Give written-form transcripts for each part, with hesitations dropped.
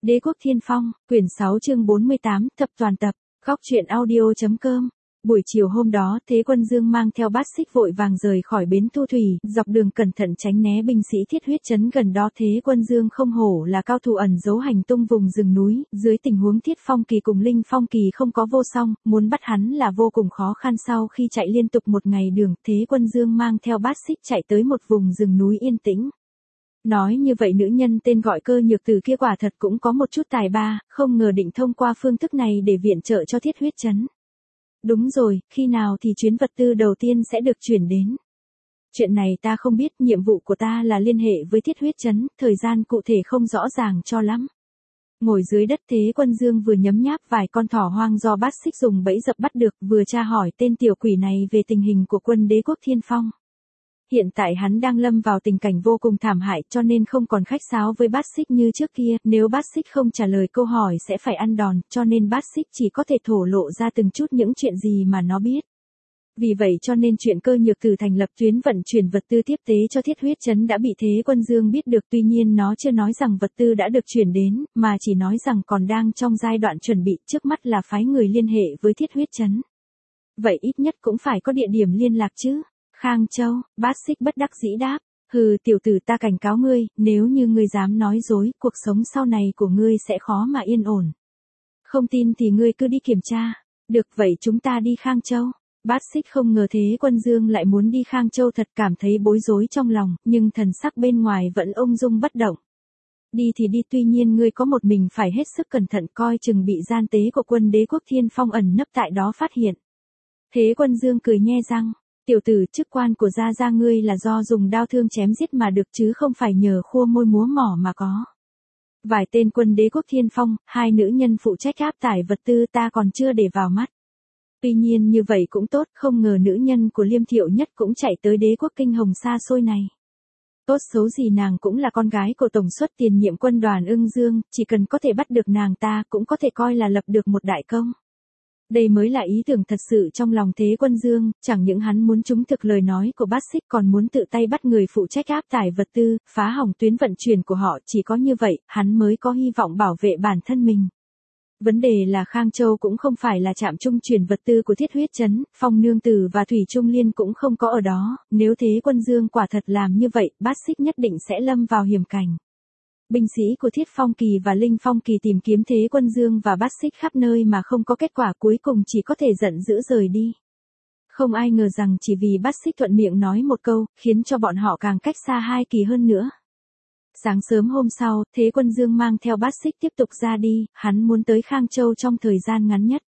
Đế quốc Thiên Phong, quyển 6 chương 48, thập toàn tập, góc truyện audio.com. Buổi chiều hôm đó, Thế Quân Dương mang theo Bát Xích vội vàng rời khỏi bến Thu Thủy, dọc đường cẩn thận tránh né binh sĩ Thiết Huyết trấn gần đó. Thế Quân Dương không hổ là cao thủ ẩn giấu hành tung vùng rừng núi, dưới tình huống Thiết Phong Kỳ cùng Linh Phong Kỳ không có vô song, muốn bắt hắn là vô cùng khó khăn. Sau khi chạy liên tục một ngày đường, Thế Quân Dương mang theo Bát Xích chạy tới một vùng rừng núi yên tĩnh. Nói như vậy nữ nhân tên gọi Cơ Nhược Từ kia quả thật cũng có một chút tài ba, không ngờ định thông qua phương thức này để viện trợ cho Thiết Huyết trấn. Đúng rồi, khi nào thì chuyến vật tư đầu tiên sẽ được chuyển đến? Chuyện này ta không biết, nhiệm vụ của ta là liên hệ với Thiết Huyết trấn, thời gian cụ thể không rõ ràng cho lắm. Ngồi dưới đất, Thế Quân Dương vừa nhấm nháp vài con thỏ hoang do Bát Xích dùng bẫy dập bắt được, vừa tra hỏi tên tiểu quỷ này về tình hình của quân Đế quốc Thiên Phong. Hiện tại hắn đang lâm vào tình cảnh vô cùng thảm hại, cho nên không còn khách sáo với Bát Xích như trước kia, nếu Bát Xích không trả lời câu hỏi sẽ phải ăn đòn, cho nên Bát Xích chỉ có thể thổ lộ ra từng chút những chuyện gì mà nó biết. Vì vậy cho nên chuyện Cơ Nhược Từ thành lập tuyến vận chuyển vật tư tiếp tế cho Thiết Huyết trấn đã bị Thế Quân Dương biết được, tuy nhiên nó chưa nói rằng vật tư đã được chuyển đến, mà chỉ nói rằng còn đang trong giai đoạn chuẩn bị, trước mắt là phái người liên hệ với Thiết Huyết trấn. Vậy ít nhất cũng phải có địa điểm liên lạc chứ. Khang Châu, Bát Xích bất đắc dĩ đáp, hừ, tiểu tử, ta cảnh cáo ngươi, nếu như ngươi dám nói dối, cuộc sống sau này của ngươi sẽ khó mà yên ổn. Không tin thì ngươi cứ đi kiểm tra. Được, vậy chúng ta đi Khang Châu. Bát Xích không ngờ Thế Quân Dương lại muốn đi Khang Châu, thật cảm thấy bối rối trong lòng, nhưng thần sắc bên ngoài vẫn ung dung bất động. Đi thì đi, tuy nhiên ngươi có một mình phải hết sức cẩn thận, coi chừng bị gian tế của quân Đế quốc Thiên Phong ẩn nấp tại đó phát hiện. Thế Quân Dương cười nhe răng. Tiểu tử, chức quan của gia gia ngươi là do dùng đao thương chém giết mà được chứ không phải nhờ khua môi múa mỏ mà có. Vài tên quân Đế quốc Thiên Phong, hai nữ nhân phụ trách áp tải vật tư ta còn chưa để vào mắt. Tuy nhiên như vậy cũng tốt, không ngờ nữ nhân của Liêm Thiệu Nhất cũng chạy tới Đế quốc Kinh Hồng xa xôi này. Tốt xấu gì nàng cũng là con gái của tổng suất tiền nhiệm quân đoàn Ưng Dương, chỉ cần có thể bắt được nàng ta cũng có thể coi là lập được một đại công. Đây mới là ý tưởng thật sự trong lòng Thế Quân Dương, chẳng những hắn muốn chứng thực lời nói của Bát Xích còn muốn tự tay bắt người phụ trách áp tải vật tư, phá hỏng tuyến vận chuyển của họ, chỉ có như vậy, hắn mới có hy vọng bảo vệ bản thân mình. Vấn đề là Khang Châu cũng không phải là trạm trung chuyển vật tư của Thiết Huyết trấn, Phong Nương Tử và Thủy Trung Liên cũng không có ở đó, nếu Thế Quân Dương quả thật làm như vậy, Bát Xích nhất định sẽ lâm vào hiểm cảnh. Binh sĩ của Thiết Phong Kỳ và Linh Phong Kỳ tìm kiếm Thế Quân Dương và Bát Xích khắp nơi mà không có kết quả, cuối cùng chỉ có thể giận dữ rời đi. Không ai ngờ rằng chỉ vì Bát Xích thuận miệng nói một câu, khiến cho bọn họ càng cách xa hai kỳ hơn nữa. Sáng sớm hôm sau, Thế Quân Dương mang theo Bát Xích tiếp tục ra đi, hắn muốn tới Khang Châu trong thời gian ngắn nhất.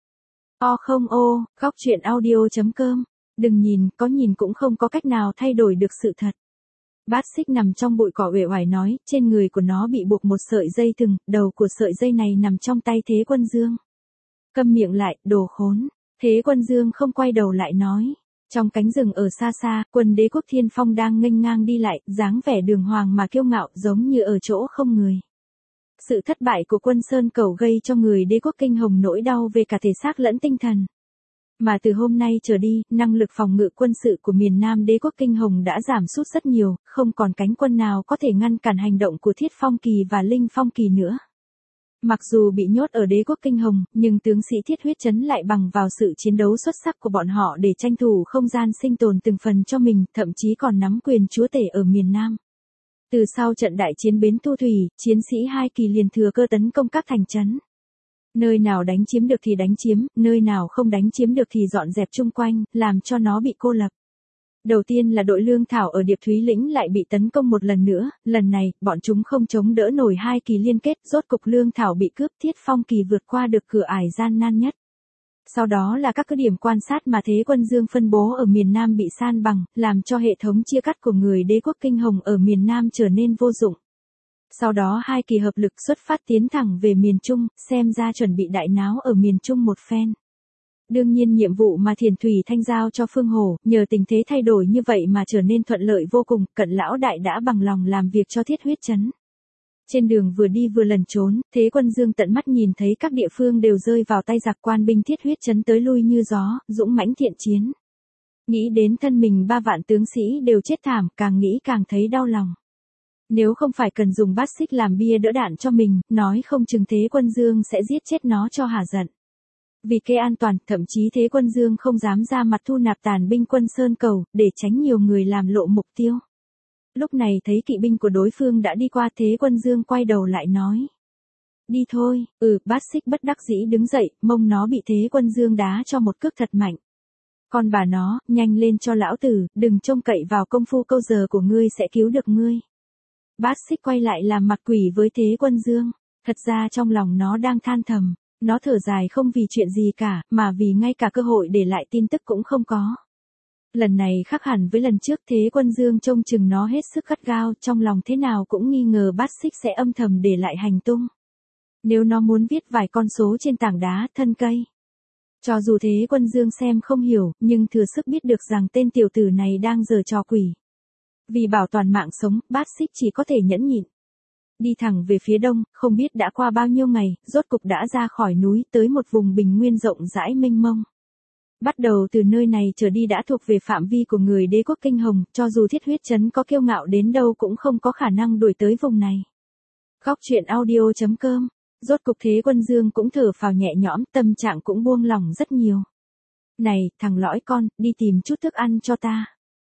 Góc truyện audio.com. Đừng nhìn, có nhìn cũng không có cách nào thay đổi được sự thật. Bát Xích nằm trong bụi cỏ uể oải nói, trên người của nó bị buộc một sợi dây thừng, đầu của sợi dây này nằm trong tay Thế Quân Dương. Câm miệng lại, đồ khốn. Thế Quân Dương không quay đầu lại nói. Trong cánh rừng ở xa xa, quân Đế quốc Thiên Phong đang nghênh ngang đi lại, dáng vẻ đường hoàng mà kiêu ngạo, giống như ở chỗ không người. Sự thất bại của quân Sơn Cẩu gây cho người Đế quốc Kinh Hồng nỗi đau về cả thể xác lẫn tinh thần. Mà từ hôm nay trở đi, năng lực phòng ngự quân sự của miền Nam Đế quốc Kinh Hồng đã giảm sút rất nhiều, không còn cánh quân nào có thể ngăn cản hành động của Thiết Phong Kỳ và Linh Phong Kỳ nữa. Mặc dù bị nhốt ở Đế quốc Kinh Hồng, nhưng tướng sĩ Thiết Huyết trấn lại bằng vào sự chiến đấu xuất sắc của bọn họ để tranh thủ không gian sinh tồn từng phần cho mình, thậm chí còn nắm quyền chúa tể ở miền Nam. Từ sau trận đại chiến bến Thu Thủy, chiến sĩ hai kỳ liền thừa cơ tấn công các thành trấn. Nơi nào đánh chiếm được thì đánh chiếm, nơi nào không đánh chiếm được thì dọn dẹp chung quanh, làm cho nó bị cô lập. Đầu tiên là đội lương thảo ở Điệp Thúy Lĩnh lại bị tấn công một lần nữa, lần này, bọn chúng không chống đỡ nổi hai kỳ liên kết, rốt cục lương thảo bị cướp, Thiết Phong Kỳ vượt qua được cửa ải gian nan nhất. Sau đó là các cứ điểm quan sát mà Thế Quân Dương phân bố ở miền Nam bị san bằng, làm cho hệ thống chia cắt của người Đế quốc Kinh Hồng ở miền Nam trở nên vô dụng. Sau đó hai kỳ hợp lực xuất phát tiến thẳng về miền Trung, xem ra chuẩn bị đại náo ở miền Trung một phen. Đương nhiên nhiệm vụ mà Thiền Thủy Thanh giao cho Phương Hổ, nhờ tình thế thay đổi như vậy mà trở nên thuận lợi vô cùng, Cận lão đại đã bằng lòng làm việc cho Thiết Huyết trấn. Trên đường vừa đi vừa lẩn trốn, Thế Quân Dương tận mắt nhìn thấy các địa phương đều rơi vào tay giặc, quan binh Thiết Huyết trấn tới lui như gió, dũng mãnh thiện chiến. Nghĩ đến thân mình 3 vạn tướng sĩ đều chết thảm, càng nghĩ càng thấy đau lòng. Nếu không phải cần dùng bát xích làm bia đỡ đạn cho mình, nói không chừng Thế Quân Dương sẽ giết chết nó cho hả giận. Vì kế an toàn, thậm chí Thế Quân Dương không dám ra mặt thu nạp tàn binh quân Sơn Cầu, để tránh nhiều người làm lộ mục tiêu. Lúc này thấy kỵ binh của đối phương đã đi qua, Thế Quân Dương quay đầu lại nói. Đi thôi, bát xích bất đắc dĩ đứng dậy, mông nó bị Thế Quân Dương đá cho một cước thật mạnh. Con bà nó, nhanh lên cho lão tử, đừng trông cậy vào công phu câu giờ của ngươi sẽ cứu được ngươi. Bát xích quay lại làm mặt quỷ với Thế Quân Dương, thật ra trong lòng nó đang than thầm, nó thở dài không vì chuyện gì cả, mà vì ngay cả cơ hội để lại tin tức cũng không có. Lần này khác hẳn với lần trước, Thế Quân Dương trông chừng nó hết sức gắt gao, trong lòng thế nào cũng nghi ngờ bát xích sẽ âm thầm để lại hành tung. Nếu nó muốn viết vài con số trên tảng đá, thân cây. Cho dù Thế Quân Dương xem không hiểu, nhưng thừa sức biết được rằng tên tiểu tử này đang giở trò quỷ. Vì bảo toàn mạng sống, bát xích chỉ có thể nhẫn nhịn. Đi thẳng về phía đông, không biết đã qua bao nhiêu ngày, rốt cục đã ra khỏi núi, tới một vùng bình nguyên rộng rãi mênh mông. Bắt đầu từ nơi này trở đi đã thuộc về phạm vi của người đế quốc Kinh Hồng, cho dù Thiết Huyết Trấn có kiêu ngạo đến đâu cũng không có khả năng đuổi tới vùng này. Góc truyện audio.com. Rốt cục Thế Quân Dương cũng thở phào nhẹ nhõm, tâm trạng cũng buông lỏng rất nhiều. Này, thằng lõi con, đi tìm chút thức ăn cho ta.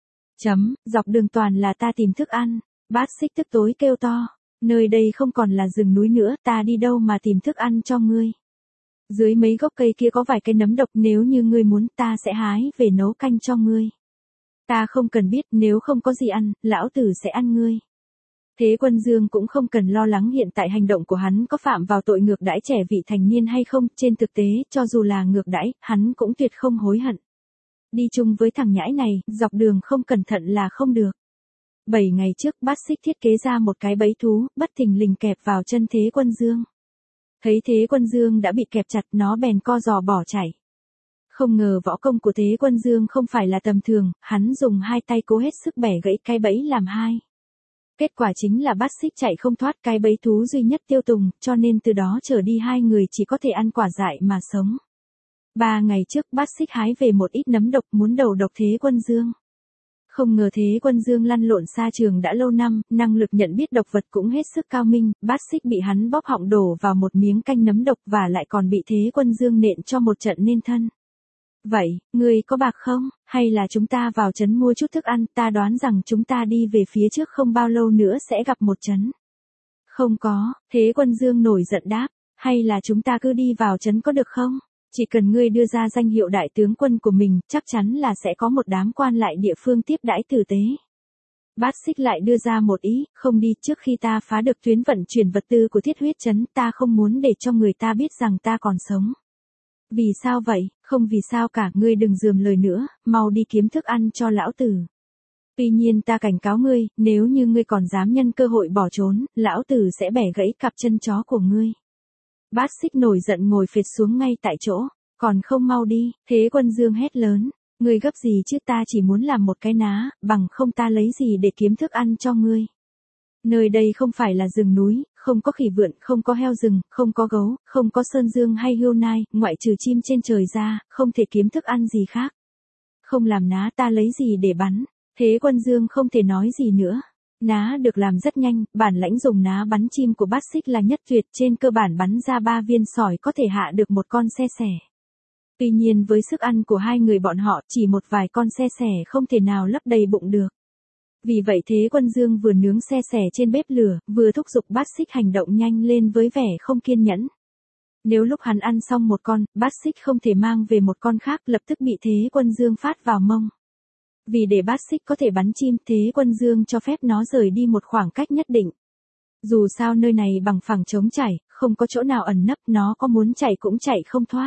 Dọc đường toàn là ta tìm thức ăn. Bát xích tức tối kêu to. Nơi đây không còn là rừng núi nữa, ta đi đâu mà tìm thức ăn cho ngươi. Dưới mấy gốc cây kia có vài cây nấm độc, nếu như ngươi muốn ta sẽ hái về nấu canh cho ngươi. Ta không cần biết, nếu không có gì ăn, lão tử sẽ ăn ngươi. Thế Quân Dương cũng không cần lo lắng hiện tại hành động của hắn có phạm vào tội ngược đãi trẻ vị thành niên hay không, trên thực tế, cho dù là ngược đãi, hắn cũng tuyệt không hối hận. Đi chung với thằng nhãi này, dọc đường không cẩn thận là không được. 7 ngày trước, bát xích thiết kế ra một cái bẫy thú, bất thình lình kẹp vào chân Thế Quân Dương. Thấy Thế Quân Dương đã bị kẹp chặt, nó bèn co giò bỏ chạy. Không ngờ võ công của Thế Quân Dương không phải là tầm thường, hắn dùng hai tay cố hết sức bẻ gãy cái bẫy làm hai. Kết quả chính là bát xích chạy không thoát cái bẫy thú duy nhất tiêu tùng, cho nên từ đó trở đi hai người chỉ có thể ăn quả dại mà sống. 3 ngày trước, bát xích hái về một ít nấm độc muốn đầu độc Thế Quân Dương. Không ngờ Thế Quân Dương lăn lộn xa trường đã lâu năm, năng lực nhận biết độc vật cũng hết sức cao minh, bát xích bị hắn bóp họng đổ vào một miếng canh nấm độc và lại còn bị Thế Quân Dương nện cho một trận nên thân. Vậy, ngươi có bạc không, hay là chúng ta vào trấn mua chút thức ăn, ta đoán rằng chúng ta đi về phía trước không bao lâu nữa sẽ gặp một trấn. Không có, Thế Quân Dương nổi giận đáp, hay là chúng ta cứ đi vào trấn có được không? Chỉ cần ngươi đưa ra danh hiệu đại tướng quân của mình, chắc chắn là sẽ có một đám quan lại địa phương tiếp đãi tử tế. Bát xích lại đưa ra một ý, không đi, trước khi ta phá được tuyến vận chuyển vật tư của Thiết Huyết Trấn, ta không muốn để cho người ta biết rằng ta còn sống. Vì sao vậy, không vì sao cả, ngươi đừng rườm lời nữa, mau đi kiếm thức ăn cho lão tử. Tuy nhiên ta cảnh cáo ngươi, nếu như ngươi còn dám nhân cơ hội bỏ trốn, lão tử sẽ bẻ gãy cặp chân chó của ngươi. Bát xích nổi giận ngồi phệt xuống ngay tại chỗ, còn không mau đi, Thế Quân Dương hét lớn, ngươi gấp gì chứ, ta chỉ muốn làm một cái ná, bằng không ta lấy gì để kiếm thức ăn cho ngươi. Nơi đây không phải là rừng núi, không có khỉ vượn, không có heo rừng, không có gấu, không có sơn dương hay hươu nai, ngoại trừ chim trên trời ra, không thể kiếm thức ăn gì khác. Không làm ná ta lấy gì để bắn, Thế Quân Dương không thể nói gì nữa. Ná được làm rất nhanh, bản lãnh dùng ná bắn chim của bát xích là nhất tuyệt, trên cơ bản bắn ra 3 viên sỏi có thể hạ được một con xe sẻ. Tuy nhiên với sức ăn của hai người bọn họ, chỉ một vài con xe sẻ không thể nào lấp đầy bụng được. Vì vậy Thế Quân Dương vừa nướng xe sẻ trên bếp lửa, vừa thúc giục bát xích hành động nhanh lên với vẻ không kiên nhẫn. Nếu lúc hắn ăn xong một con, bát xích không thể mang về một con khác, lập tức bị Thế Quân Dương phát vào mông. Vì để bát xích có thể bắn chim, Thế Quân Dương cho phép nó rời đi một khoảng cách nhất định. Dù sao nơi này bằng phẳng trống trải, không có chỗ nào ẩn nấp, nó có muốn chạy cũng chạy không thoát.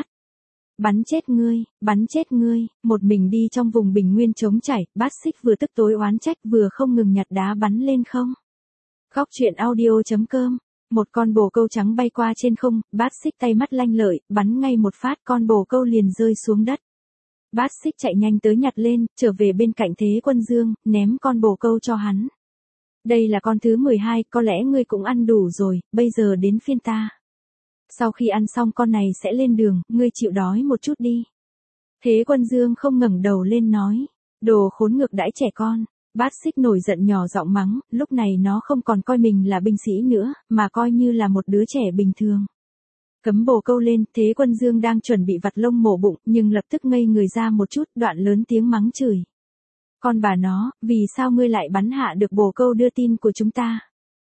Bắn chết ngươi, một mình đi trong vùng bình nguyên trống trải, bát xích vừa tức tối oán trách vừa không ngừng nhặt đá bắn lên không. Góc truyện audio.com. Một con bồ câu trắng bay qua trên không, bát xích tay mắt lanh lợi, bắn ngay một phát, con bồ câu liền rơi xuống đất. Bát xích chạy nhanh tới nhặt lên, trở về bên cạnh Thế Quân Dương, ném con bồ câu cho hắn. Đây là con thứ 12, có lẽ ngươi cũng ăn đủ rồi, bây giờ đến phiên ta. Sau khi ăn xong con này sẽ lên đường, ngươi chịu đói một chút đi. Thế Quân Dương không ngẩng đầu lên nói, đồ khốn ngược đãi trẻ con. Bát Xích nổi giận nhỏ giọng mắng, lúc này nó không còn coi mình là binh sĩ nữa, mà coi như là một đứa trẻ bình thường. Cấm bồ câu lên, Thế Quân Dương đang chuẩn bị vặt lông mổ bụng, nhưng lập tức ngây người ra một chút, đoạn lớn tiếng mắng chửi. Con bà nó, vì sao ngươi lại bắn hạ được bồ câu đưa tin của chúng ta?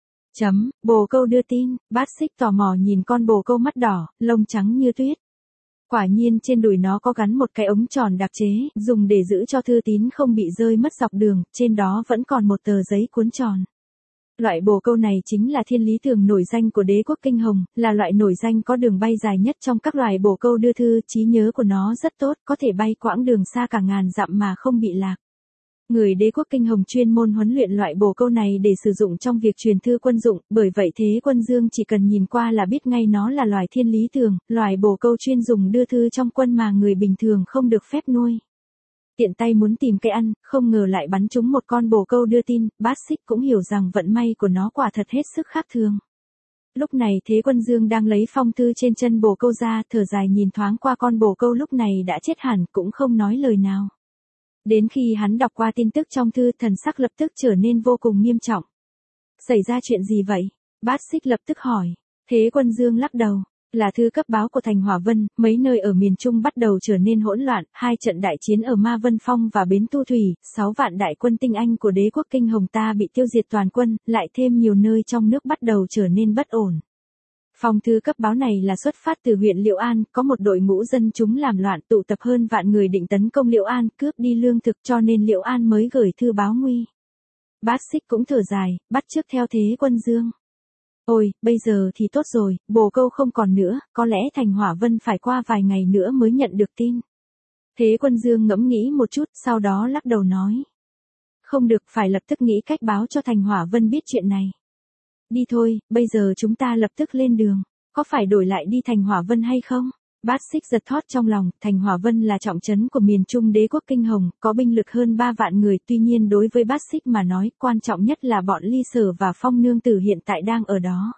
Bồ câu đưa tin, Bát Xích tò mò nhìn con bồ câu mắt đỏ, lông trắng như tuyết. Quả nhiên trên đùi nó có gắn một cái ống tròn đặc chế, dùng để giữ cho thư tín không bị rơi mất dọc đường, trên đó vẫn còn một tờ giấy cuốn tròn. Loại bồ câu này chính là thiên lý thường nổi danh của đế quốc Kinh Hồng, là loại nổi danh có đường bay dài nhất trong các loài bồ câu đưa thư, trí nhớ của nó rất tốt, có thể bay quãng đường xa cả ngàn dặm mà không bị lạc. Người đế quốc Kinh Hồng chuyên môn huấn luyện loại bồ câu này để sử dụng trong việc truyền thư quân dụng, bởi vậy Thế Quân Dương chỉ cần nhìn qua là biết ngay nó là loài thiên lý thường, loài bồ câu chuyên dùng đưa thư trong quân mà người bình thường không được phép nuôi. Tiện tay muốn tìm cái ăn, không ngờ lại bắn trúng một con bồ câu đưa tin, Bát Xích cũng hiểu rằng vận may của nó quả thật hết sức khác thường. Lúc này Thế Quân Dương đang lấy phong thư trên chân bồ câu ra, thở dài nhìn thoáng qua con bồ câu lúc này đã chết hẳn, cũng không nói lời nào. Đến khi hắn đọc qua tin tức trong thư, thần sắc lập tức trở nên vô cùng nghiêm trọng. Xảy ra chuyện gì vậy? Bát Xích lập tức hỏi. Thế Quân Dương lắc đầu. Là thư cấp báo của thành Hỏa Vân, mấy nơi ở miền Trung bắt đầu trở nên hỗn loạn, 2 trận đại chiến ở Ma Vân Phong và Bến Tu Thủy, 6 vạn đại quân tinh anh của đế quốc Kinh Hồng ta bị tiêu diệt toàn quân, lại thêm nhiều nơi trong nước bắt đầu trở nên bất ổn. Phong thư cấp báo này là xuất phát từ huyện Liễu An, có một đội ngũ dân chúng làm loạn tụ tập hơn vạn người định tấn công Liễu An, cướp đi lương thực, cho nên Liễu An mới gửi thư báo nguy. Bát Xích cũng thở dài, bắt chước theo Thế Quân Dương. Ôi, bây giờ thì tốt rồi, bồ câu không còn nữa, có lẽ thành Hỏa Vân phải qua vài ngày nữa mới nhận được tin. Thế Quân Dương ngẫm nghĩ một chút, sau đó lắc đầu nói. Không được, phải lập tức nghĩ cách báo cho thành Hỏa Vân biết chuyện này. Đi thôi, bây giờ chúng ta lập tức lên đường, có phải đổi lại đi thành Hỏa Vân hay không? Bát Xích giật thót trong lòng, thành Hỏa Vân là trọng trấn của miền Trung đế quốc Kinh Hồng, có binh lực hơn 3 vạn người, tuy nhiên đối với Bát Xích mà nói, quan trọng nhất là bọn Ly Sở và Phong Nương Tử hiện tại đang ở đó.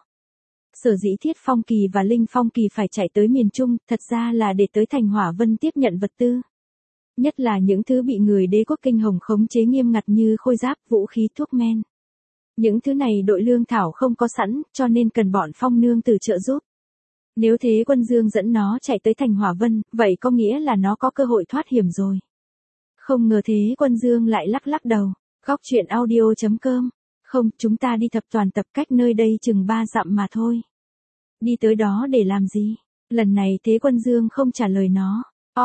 Sở dĩ Thiết Phong Kỳ và Linh Phong Kỳ phải chạy tới miền Trung, thật ra là để tới thành Hỏa Vân tiếp nhận vật tư. Nhất là những thứ bị người đế quốc Kinh Hồng khống chế nghiêm ngặt như khôi giáp, vũ khí, thuốc men. Những thứ này đội lương thảo không có sẵn, cho nên cần bọn Phong Nương Tử trợ giúp. Nếu Thế Quân Dương dẫn nó chạy tới thành Hỏa Vân, vậy có nghĩa là nó có cơ hội thoát hiểm rồi. Không ngờ Thế Quân Dương lại lắc đầu. Góc truyện audio.com. Không, chúng ta đi thập toàn tập, cách nơi đây chừng 3 dặm mà thôi. Đi tới đó để làm gì? Lần này Thế Quân Dương không trả lời nó.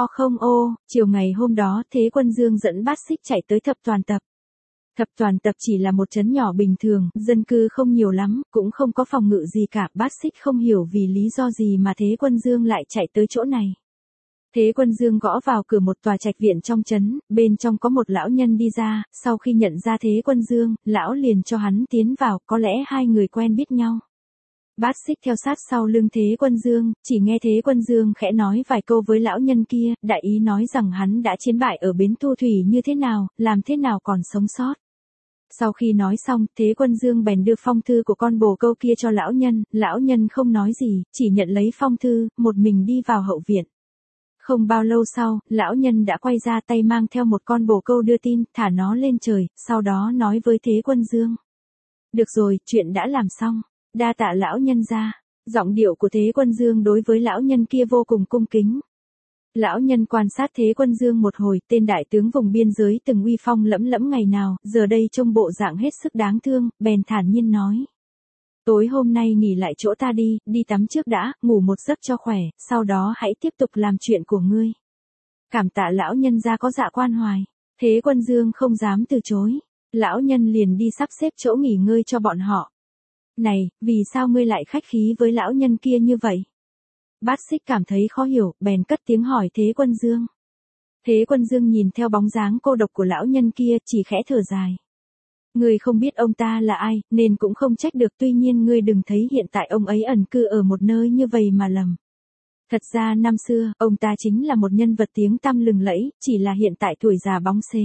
Chiều ngày hôm đó Thế Quân Dương dẫn Bát Xích chạy tới thập toàn tập. Thập toàn tập chỉ là một trấn nhỏ bình thường, dân cư không nhiều lắm, cũng không có phòng ngự gì cả. Bát Xích không hiểu vì lý do gì mà Thế Quân Dương lại chạy tới chỗ này. Thế Quân Dương gõ vào cửa một tòa trạch viện trong trấn, bên trong có một lão nhân đi ra, sau khi nhận ra Thế Quân Dương, lão liền cho hắn tiến vào, có lẽ hai người quen biết nhau. Bát Xích theo sát sau lưng Thế Quân Dương, chỉ nghe Thế Quân Dương khẽ nói vài câu với lão nhân kia, đại ý nói rằng hắn đã chiến bại ở Bến Tu Thủy như thế nào, làm thế nào còn sống sót. Sau khi nói xong, Thế Quân Dương bèn đưa phong thư của con bồ câu kia cho lão nhân không nói gì, chỉ nhận lấy phong thư, một mình đi vào hậu viện. Không bao lâu sau, lão nhân đã quay ra tay mang theo một con bồ câu đưa tin, thả nó lên trời, sau đó nói với Thế Quân Dương. Được rồi, chuyện đã làm xong, đa tạ lão nhân gia. Giọng điệu của Thế Quân Dương đối với lão nhân kia vô cùng cung kính. Lão nhân quan sát Thế Quân Dương một hồi, tên đại tướng vùng biên giới từng uy phong lẫm lẫm ngày nào, giờ đây trông bộ dạng hết sức đáng thương, bèn thản nhiên nói. Tối hôm nay nghỉ lại chỗ ta đi tắm trước đã, ngủ một giấc cho khỏe, sau đó hãy tiếp tục làm chuyện của ngươi. Cảm tạ lão nhân gia có dạ quan hoài. Thế Quân Dương không dám từ chối. Lão nhân liền đi sắp xếp chỗ nghỉ ngơi cho bọn họ. Này, vì sao ngươi lại khách khí với lão nhân kia như vậy? Bát Xích cảm thấy khó hiểu, bèn cất tiếng hỏi Thế Quân Dương. Thế Quân Dương nhìn theo bóng dáng cô độc của lão nhân kia, chỉ khẽ thở dài. Ngươi không biết ông ta là ai, nên cũng không trách được, tuy nhiên ngươi đừng thấy hiện tại ông ấy ẩn cư ở một nơi như vậy mà lầm. Thật ra năm xưa, ông ta chính là một nhân vật tiếng tăm lừng lẫy, chỉ là hiện tại tuổi già bóng xế.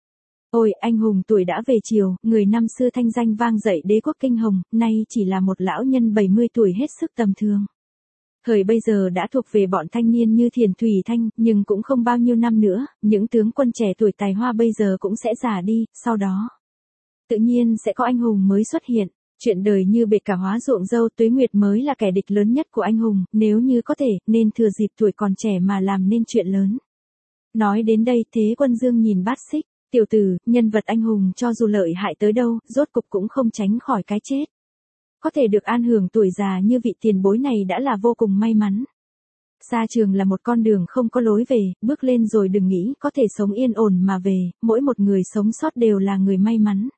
Ôi, anh hùng tuổi đã về chiều, người năm xưa thanh danh vang dậy đế quốc Kinh Hồng, nay chỉ là một lão nhân 70 tuổi hết sức tầm thường. Thời bây giờ đã thuộc về bọn thanh niên như Thiền Thủy Thanh, nhưng cũng không bao nhiêu năm nữa, những tướng quân trẻ tuổi tài hoa bây giờ cũng sẽ già đi, sau đó. tự nhiên sẽ có anh hùng mới xuất hiện. Chuyện đời như bể cả hóa ruộng dâu, Tuế Nguyệt mới là kẻ địch lớn nhất của anh hùng, nếu như có thể, nên thừa dịp tuổi còn trẻ mà làm nên chuyện lớn. Nói đến đây, Thế Quân Dương nhìn Bát Xích, tiểu tử, nhân vật anh hùng cho dù lợi hại tới đâu, rốt cục cũng không tránh khỏi cái chết. Có thể được an hưởng tuổi già như vị tiền bối này đã là vô cùng may mắn. Sa trường là một con đường không có lối về, bước lên rồi đừng nghĩ có thể sống yên ổn mà về, mỗi một người sống sót đều là người may mắn.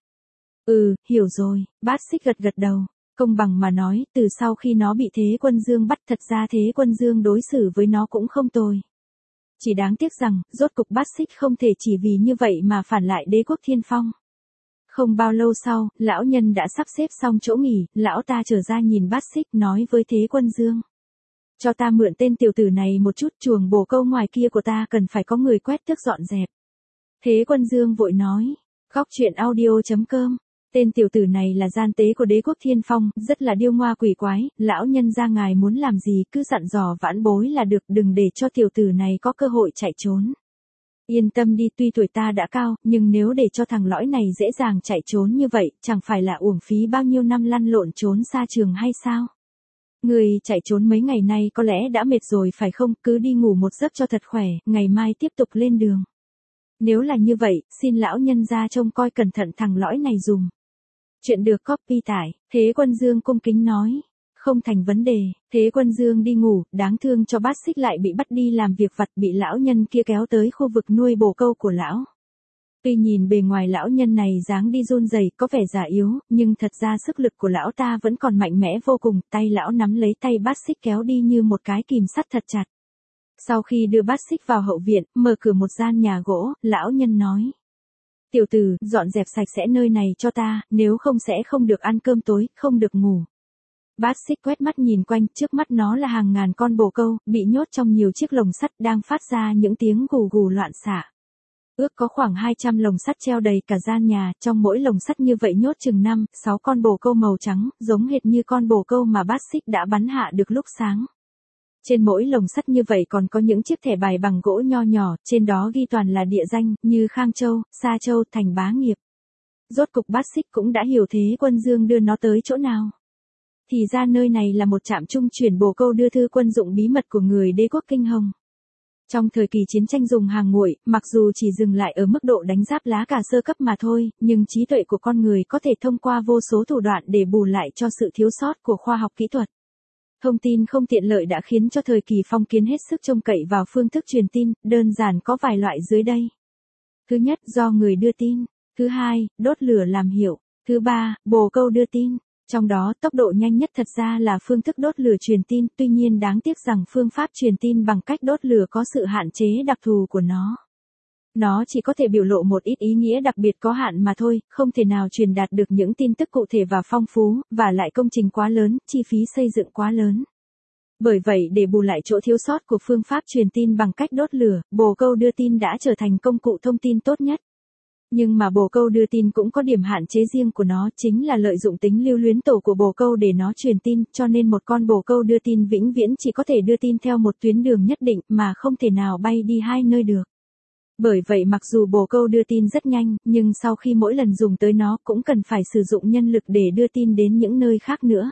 Hiểu rồi, Bát Xích gật gật đầu, công bằng mà nói, từ sau khi nó bị Thế Quân Dương bắt, thật ra Thế Quân Dương đối xử với nó cũng không tồi. Chỉ đáng tiếc rằng, rốt cục Bát Xích không thể chỉ vì như vậy mà phản lại Đế quốc Thiên Phong. Không bao lâu sau, lão nhân đã sắp xếp xong chỗ nghỉ, lão ta trở ra nhìn Bát Xích nói với Thế Quân Dương. Cho ta mượn tên tiểu tử này một chút, chuồng bồ câu ngoài kia của ta cần phải có người quét tước dọn dẹp. Thế Quân Dương vội nói, Góc truyện audio.com. Tên tiểu tử này là gian tế của Đế quốc Thiên Phong, rất là điêu ngoa quỷ quái, lão nhân gia ngài muốn làm gì cứ dặn dò vãn bối là được, đừng để cho tiểu tử này có cơ hội chạy trốn. Yên tâm đi, tuy tuổi ta đã cao, nhưng nếu để cho thằng lõi này dễ dàng chạy trốn như vậy, chẳng phải là uổng phí bao nhiêu năm lăn lộn trốn xa trường hay sao? Người chạy trốn mấy ngày nay có lẽ đã mệt rồi phải không, cứ đi ngủ một giấc cho thật khỏe, ngày mai tiếp tục lên đường. Nếu là như vậy, xin lão nhân gia trông coi cẩn thận thằng lõi này dùm. Chuyện được copy tải, Thế Quân Dương cung kính nói. Không thành vấn đề, Thế Quân Dương đi ngủ, đáng thương cho Bát Xích lại bị bắt đi làm việc vặt, bị lão nhân kia kéo tới khu vực nuôi bồ câu của lão. Tuy nhìn bề ngoài lão nhân này dáng đi run rẩy, có vẻ già yếu, nhưng thật ra sức lực của lão ta vẫn còn mạnh mẽ vô cùng, tay lão nắm lấy tay Bát Xích kéo đi như một cái kìm sắt thật chặt. Sau khi đưa Bát Xích vào hậu viện, mở cửa một gian nhà gỗ, lão nhân nói. Tiểu tử, dọn dẹp sạch sẽ nơi này cho ta, nếu không sẽ không được ăn cơm tối, không được ngủ. Bát Xích quét mắt nhìn quanh, trước mắt nó là hàng ngàn con bồ câu, bị nhốt trong nhiều chiếc lồng sắt đang phát ra những tiếng gù gù loạn xạ. Ước có khoảng 200 lồng sắt treo đầy cả gian nhà, trong mỗi lồng sắt như vậy nhốt chừng 5-6 con bồ câu màu trắng, giống hệt như con bồ câu mà Bát Xích đã bắn hạ được lúc sáng. Trên mỗi lồng sắt như vậy còn có những chiếc thẻ bài bằng gỗ nho nhỏ, trên đó ghi toàn là địa danh, như Khang Châu, Sa Châu, Thành Bá Nghiệp. Rốt cục Bát Xích cũng đã hiểu Thế Quân Dương đưa nó tới chỗ nào. Thì ra nơi này là một trạm trung chuyển bồ câu đưa thư quân dụng bí mật của người Đế quốc Kinh Hồng. Trong thời kỳ chiến tranh dùng hàng nguội, mặc dù chỉ dừng lại ở mức độ đánh giáp lá cà sơ cấp mà thôi, nhưng trí tuệ của con người có thể thông qua vô số thủ đoạn để bù lại cho sự thiếu sót của khoa học kỹ thuật. Thông tin không tiện lợi đã khiến cho thời kỳ phong kiến hết sức trông cậy vào phương thức truyền tin, đơn giản có vài loại dưới đây. Thứ nhất, do người đưa tin. Thứ hai, đốt lửa làm hiệu. Thứ ba, bồ câu đưa tin. Trong đó, tốc độ nhanh nhất thật ra là phương thức đốt lửa truyền tin, tuy nhiên đáng tiếc rằng phương pháp truyền tin bằng cách đốt lửa có sự hạn chế đặc thù của nó. Nó chỉ có thể biểu lộ một ít ý nghĩa đặc biệt có hạn mà thôi, không thể nào truyền đạt được những tin tức cụ thể và phong phú, và lại công trình quá lớn, chi phí xây dựng quá lớn. Bởi vậy để bù lại chỗ thiếu sót của phương pháp truyền tin bằng cách đốt lửa, bồ câu đưa tin đã trở thành công cụ thông tin tốt nhất. Nhưng mà bồ câu đưa tin cũng có điểm hạn chế riêng của nó, chính là lợi dụng tính lưu luyến tổ của bồ câu để nó truyền tin, cho nên một con bồ câu đưa tin vĩnh viễn chỉ có thể đưa tin theo một tuyến đường nhất định mà không thể nào bay đi hai nơi được. Bởi vậy mặc dù bồ câu đưa tin rất nhanh, nhưng sau khi mỗi lần dùng tới nó cũng cần phải sử dụng nhân lực để đưa tin đến những nơi khác nữa.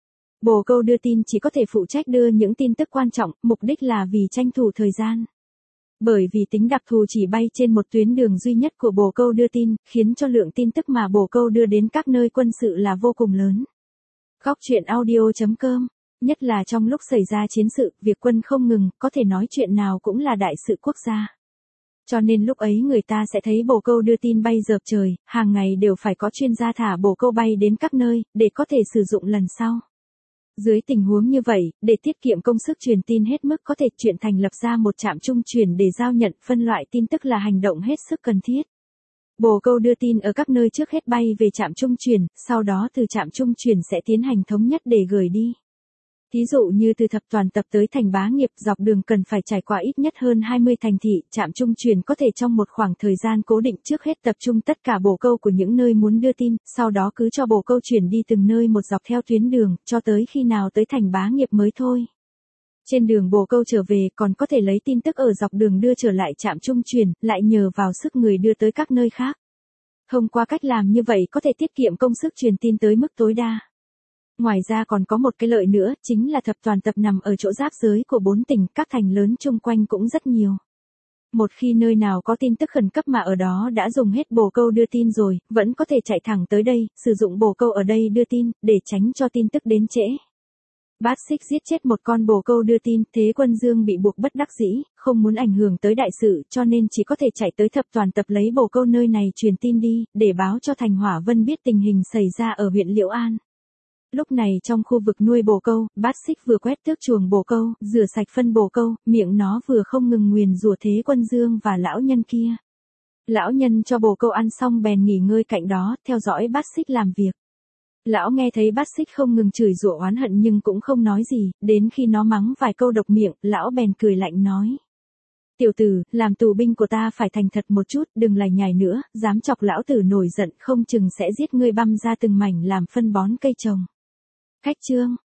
Bồ câu đưa tin chỉ có thể phụ trách đưa những tin tức quan trọng, mục đích là vì tranh thủ thời gian. Bởi vì tính đặc thù chỉ bay trên một tuyến đường duy nhất của bồ câu đưa tin, khiến cho lượng tin tức mà bồ câu đưa đến các nơi quân sự là vô cùng lớn. Góc truyện audio.com. Nhất là trong lúc xảy ra chiến sự, việc quân không ngừng, có thể nói chuyện nào cũng là đại sự quốc gia. Cho nên lúc ấy người ta sẽ thấy bồ câu đưa tin bay dợp trời, hàng ngày đều phải có chuyên gia thả bồ câu bay đến các nơi, để có thể sử dụng lần sau. Dưới tình huống như vậy, để tiết kiệm công sức truyền tin hết mức có thể, chuyện thành lập ra một trạm trung chuyển để giao nhận, phân loại tin tức là hành động hết sức cần thiết. Bồ câu đưa tin ở các nơi trước hết bay về trạm trung chuyển, sau đó từ trạm trung chuyển sẽ tiến hành thống nhất để gửi đi. Thí dụ như từ Thập Toàn Tập tới Thành Bá Nghiệp, dọc đường cần phải trải qua ít nhất hơn 20 thành thị, trạm trung truyền có thể trong một khoảng thời gian cố định trước hết tập trung tất cả bồ câu của những nơi muốn đưa tin, sau đó cứ cho bồ câu chuyển đi từng nơi một dọc theo tuyến đường, cho tới khi nào tới Thành Bá Nghiệp mới thôi. Trên đường bồ câu trở về còn có thể lấy tin tức ở dọc đường đưa trở lại trạm trung truyền, lại nhờ vào sức người đưa tới các nơi khác. Thông qua cách làm như vậy có thể tiết kiệm công sức truyền tin tới mức tối đa. Ngoài ra còn có một cái lợi nữa, chính là thập toàn tập nằm ở chỗ giáp giới của 4 tỉnh, các thành lớn chung quanh cũng rất nhiều. Một khi nơi nào có tin tức khẩn cấp mà ở đó đã dùng hết bồ câu đưa tin rồi, vẫn có thể chạy thẳng tới đây, sử dụng bồ câu ở đây đưa tin, để tránh cho tin tức đến trễ. Bát Xích giết chết một con bồ câu đưa tin, Thế Quân Dương bị buộc bất đắc dĩ, không muốn ảnh hưởng tới đại sự cho nên chỉ có thể chạy tới thập toàn tập lấy bồ câu nơi này truyền tin đi, để báo cho Thành Hỏa Vân biết tình hình xảy ra ở huyện Liễu An. Lúc này trong khu vực nuôi bồ câu, Bát Xích vừa quét tước chuồng bồ câu, rửa sạch phân bồ câu, miệng nó vừa không ngừng nguyền rủa Thế Quân Dương và lão nhân kia. Lão nhân cho bồ câu ăn xong bèn nghỉ ngơi cạnh đó, theo dõi Bát Xích làm việc. Lão nghe thấy Bát Xích không ngừng chửi rủa oán hận nhưng cũng không nói gì, đến khi nó mắng vài câu độc miệng, lão bèn cười lạnh nói. Tiểu tử, làm tù binh của ta phải thành thật một chút, đừng lải nhải nữa, dám chọc lão tử nổi giận không chừng sẽ giết ngươi băm ra từng mảnh làm phân bón cây trồng. Khách chương.